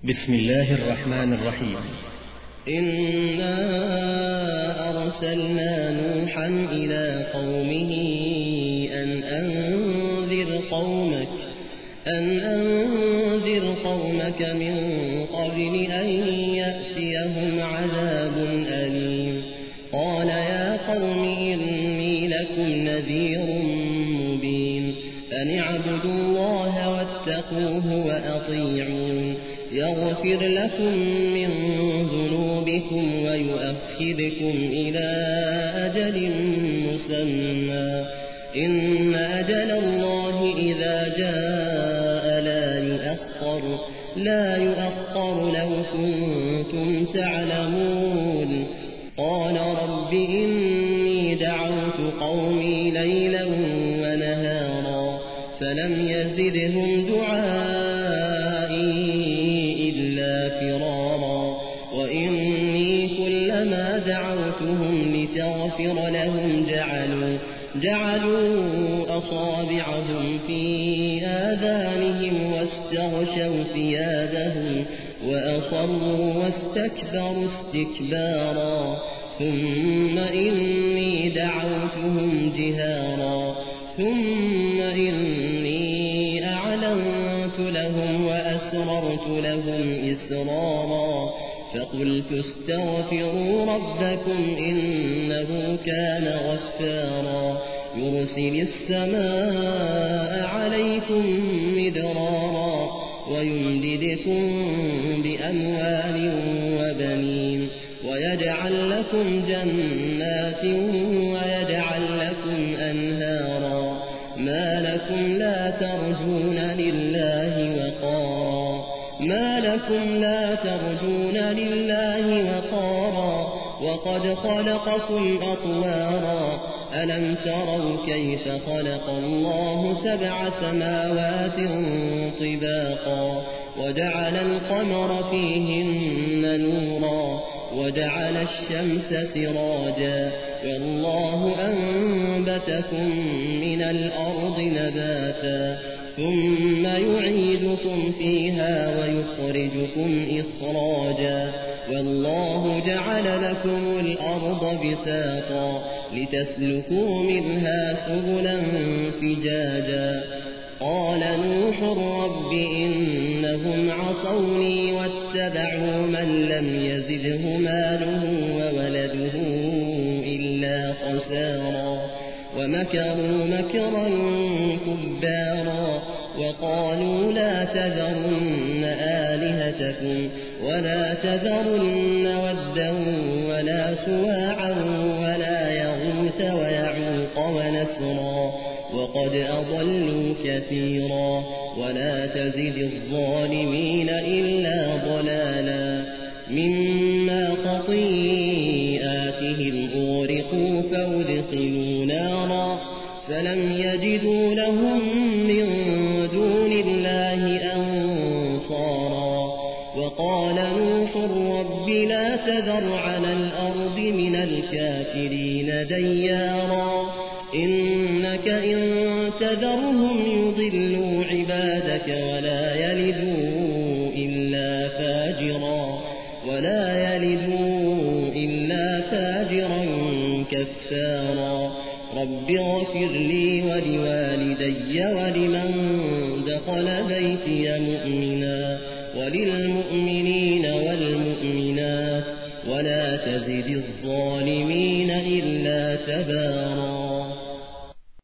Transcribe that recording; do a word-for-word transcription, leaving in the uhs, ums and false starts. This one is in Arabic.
بسم الله الرحمن الرحيم. إنا أرسلنا نوحا إلى قومه أن أنذر قومك أن أنذر قومك من قبل أن يأتيهم عذاب أليم. قال يا قوم إني لكم نذير مبين أن اعبدوا الله واتقوه وأطيعون يغفر لكم من ذنوبكم ويؤخركم إلى أجل مسمى إن أجل الله إذا جاء لا يؤخر لا يؤخر لو كنتم تعلمون. قال رب إني دعوت قومي ليلا ونهارا فلم يزدهم دعائي إلا فرارا وإني كلما دعوتهم لتغفر لهم جعلوا جعلوا أصابعهم في آذانهم واستغشوا ثيابهم وأصروا واستكبروا استكبارا ثم إني دعوتهم جهارا ثم إني أعلنت لهم وأسررت لهم إسرارا فقلت استغفروا ربكم إنه كان غفارا يرسل السماء عليكم مدرارا ويمددكم بأموال وبنين ويجعل لكم جنات ويجعل لكم أنهارا ما لكم لا ترجون لله وقارا ما لكم لا ترجون لله وقارا وقد خلقكم أطوارا ألم تروا كيف خلق الله سبع سماوات طباقا وجعل القمر فيهن نورا وجعل الشمس سراجا والله أنبتكم من الأرض نباتا ثم يعيدكم فيها ويخرجكم إخراجا والله جعل لكم الأرض بساطا لتسلكوا منها سبلا فجاجا. قال نوح رب إنهم عصوني واتبعوا من لم يزده ماله وولده إلا خسارا ومكروا مكرا كبارا وقالوا لا تذرن آلهتكم ولا تذرن ودا ولا سواعا ولا يغوث ويعوق ونسرا وقد أضلوا كثيرا ولا تزد الظالمين إلا ضلالا. مما خطيئاتهم أغرقوا فأدخلوا نارا فلم يجدوا لهم من دون الله أنصارا. وقال نوح رب لا تذر على الأرض من الكافرين ديارا إنك إن تذرهم يضلوا عبادك ولا يلدوا إلا فاجرا ولا يلدوا إلا فاجرا كفارا. رب اغفر لي ولوالدي ولمن دخل بيتي مؤمنا وللمؤمنين والمؤمنات ولا تزد الظالمين إلا تبارا.